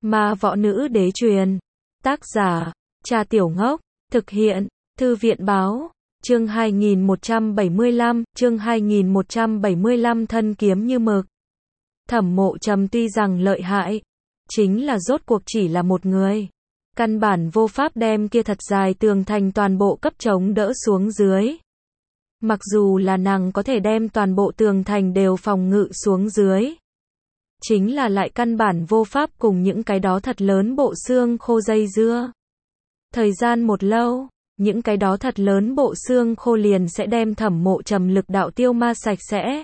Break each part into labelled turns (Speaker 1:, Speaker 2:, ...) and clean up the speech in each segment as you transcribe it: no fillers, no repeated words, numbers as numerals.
Speaker 1: Ma Võ Nữ Đế truyền. Tác giả, Cha Tiểu Ngốc. Thực hiện, Thư viện Báo. Chương 2175, thân kiếm như mực. Thẩm Mộ Trầm tuy rằng lợi hại, chính là rốt cuộc chỉ là một người. Căn bản vô pháp đem kia thật dài tường thành toàn bộ cấp chống đỡ xuống dưới. Mặc dù là nàng có thể đem toàn bộ tường thành đều phòng ngự xuống dưới, chính là lại căn bản vô pháp cùng những cái đó thật lớn bộ xương khô dây dưa. Thời gian một lâu, những cái đó thật lớn bộ xương khô liền sẽ đem Thẩm Mộ Trầm lực đạo tiêu ma sạch sẽ.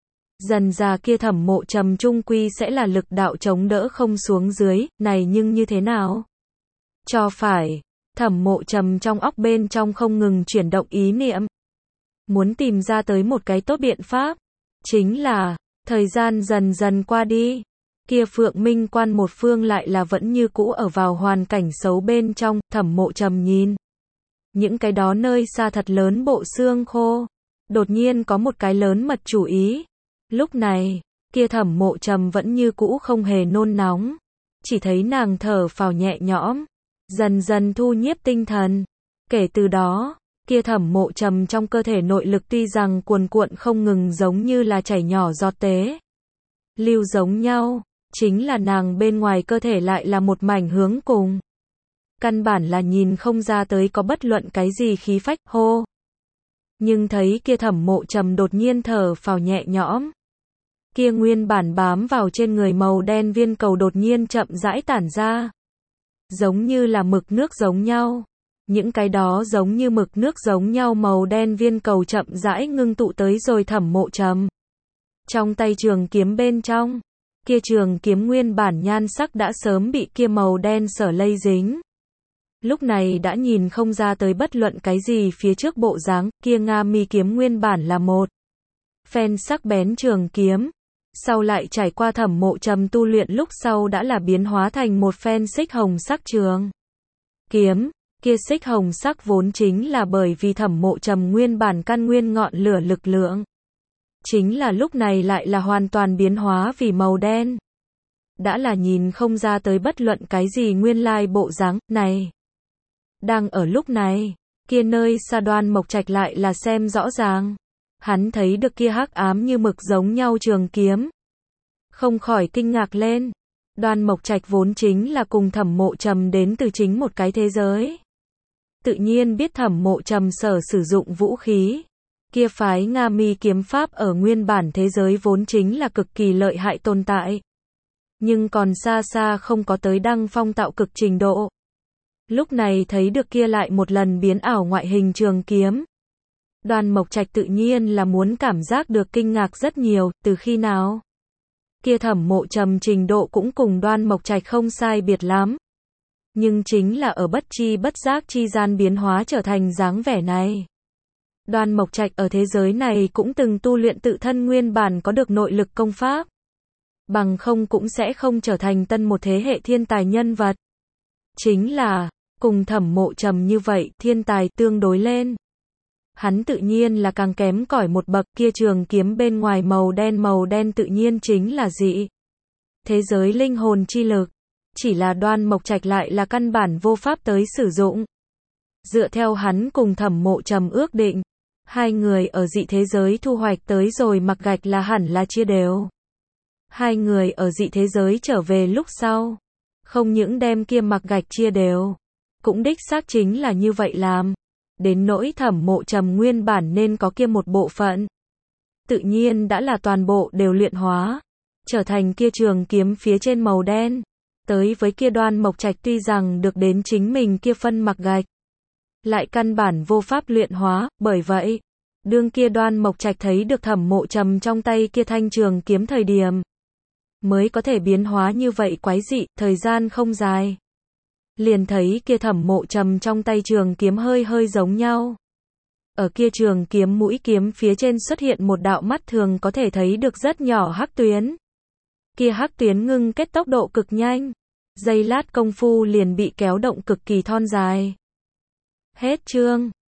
Speaker 1: Dần già kia Thẩm Mộ Trầm trung quy sẽ là lực đạo chống đỡ không xuống dưới, này nhưng như thế nào? Cho phải, Thẩm Mộ Trầm trong óc bên trong không ngừng chuyển động ý niệm. Muốn tìm ra tới một cái tốt biện pháp. Chính là, thời gian dần dần qua đi. Kia Phượng Minh Quan một phương lại là vẫn như cũ ở vào hoàn cảnh xấu bên trong. Thẩm Mộ Trầm nhìn những cái đó nơi xa thật lớn bộ xương khô. Đột nhiên có một cái lớn mật chủ ý. Lúc này, kia Thẩm Mộ Trầm vẫn như cũ không hề nôn nóng. Chỉ thấy nàng thở phào nhẹ nhõm, dần dần thu nhiếp tinh thần. Kể từ đó, kia Thẩm Mộ Trầm trong cơ thể nội lực tuy rằng cuồn cuộn không ngừng giống như là chảy nhỏ giọt tế lưu giống nhau, chính là nàng bên ngoài cơ thể lại là một mảnh hướng cùng. Căn bản là nhìn không ra tới có bất luận cái gì khí phách, hô. Nhưng thấy kia Thẩm Mộ Trầm đột nhiên thở phào nhẹ nhõm. Kia nguyên bản bám vào trên người màu đen viên cầu đột nhiên chậm rãi tản ra. Giống như là mực nước giống nhau. Những cái đó giống như mực nước giống nhau màu đen viên cầu chậm rãi ngưng tụ tới rồi Thẩm Mộ Trầm. Trong tay trường kiếm bên trong, kia trường kiếm nguyên bản nhan sắc đã sớm bị kia màu đen sở lây dính. Lúc này đã nhìn không ra tới bất luận cái gì phía trước bộ dáng, kia Nga Mi kiếm nguyên bản là một phen sắc bén trường kiếm. Sau lại trải qua Thẩm Mộ Trầm tu luyện lúc sau đã là biến hóa thành một phen xích hồng sắc trường kiếm. Kia xích hồng sắc vốn chính là bởi vì Thẩm Mộ Trầm nguyên bản căn nguyên ngọn lửa lực lượng. Chính là lúc này lại là hoàn toàn biến hóa vì màu đen. Đã là nhìn không ra tới bất luận cái gì nguyên lai bộ dáng này. Đang ở lúc này, kia nơi xa Đoan Mộc Trạch lại là xem rõ ràng. Hắn thấy được kia hắc ám như mực giống nhau trường kiếm. Không khỏi kinh ngạc lên. Đoan Mộc Trạch vốn chính là cùng Thẩm Mộ Trầm đến từ chính một cái thế giới. Tự nhiên biết Thẩm Mộ Trầm sử dụng vũ khí. Kia phái Nga Mi kiếm pháp ở nguyên bản thế giới vốn chính là cực kỳ lợi hại tồn tại. Nhưng còn xa xa không có tới đăng phong tạo cực trình độ. Lúc này thấy được kia lại một lần biến ảo ngoại hình trường kiếm. Đoan Mộc Trạch tự nhiên là muốn cảm giác được kinh ngạc rất nhiều, từ khi nào? Kia Thẩm Mộ Trầm trình độ cũng cùng Đoan Mộc Trạch không sai biệt lắm. Nhưng chính là ở bất chi bất giác chi gian biến hóa trở thành dáng vẻ này. Đoan Mộc Trạch ở thế giới này cũng từng tu luyện tự thân nguyên bản có được nội lực công pháp. Bằng không cũng sẽ không trở thành tân một thế hệ thiên tài nhân vật. Chính là, cùng Thẩm Mộ Trầm như vậy, thiên tài tương đối lên. Hắn tự nhiên là càng kém cỏi một bậc, kia trường kiếm bên ngoài màu đen tự nhiên chính là dị thế giới linh hồn chi lực. Chỉ là Đoan Mộc Trạch lại là căn bản vô pháp tới sử dụng. Dựa theo hắn cùng Thẩm Mộ Trầm ước định, hai người ở dị thế giới thu hoạch tới rồi mặc gạch là hẳn là chia đều. Hai người ở dị thế giới trở về lúc sau, không những đem kia mặc gạch chia đều, cũng đích xác chính là như vậy làm. Đến nỗi Thẩm Mộ Trầm nguyên bản nên có kia một bộ phận, tự nhiên đã là toàn bộ đều luyện hóa, trở thành kia trường kiếm phía trên màu đen. Tới với kia Đoan Mộc Trạch tuy rằng được đến chính mình kia phân mặc gạch, lại căn bản vô pháp luyện hóa, bởi vậy, đương kia Đoan Mộc Trạch thấy được Thẩm Mộ Trầm trong tay kia thanh trường kiếm thời điểm, mới có thể biến hóa như vậy quái dị, thời gian không dài. Liền thấy kia Thẩm Mộ Trầm trong tay trường kiếm hơi giống nhau. Ở kia trường kiếm mũi kiếm phía trên xuất hiện một đạo mắt thường có thể thấy được rất nhỏ hắc tuyến. Kia hắc tuyến ngưng kết tốc độ cực nhanh. Giây lát công phu liền bị kéo động cực kỳ thon dài. Hết chương.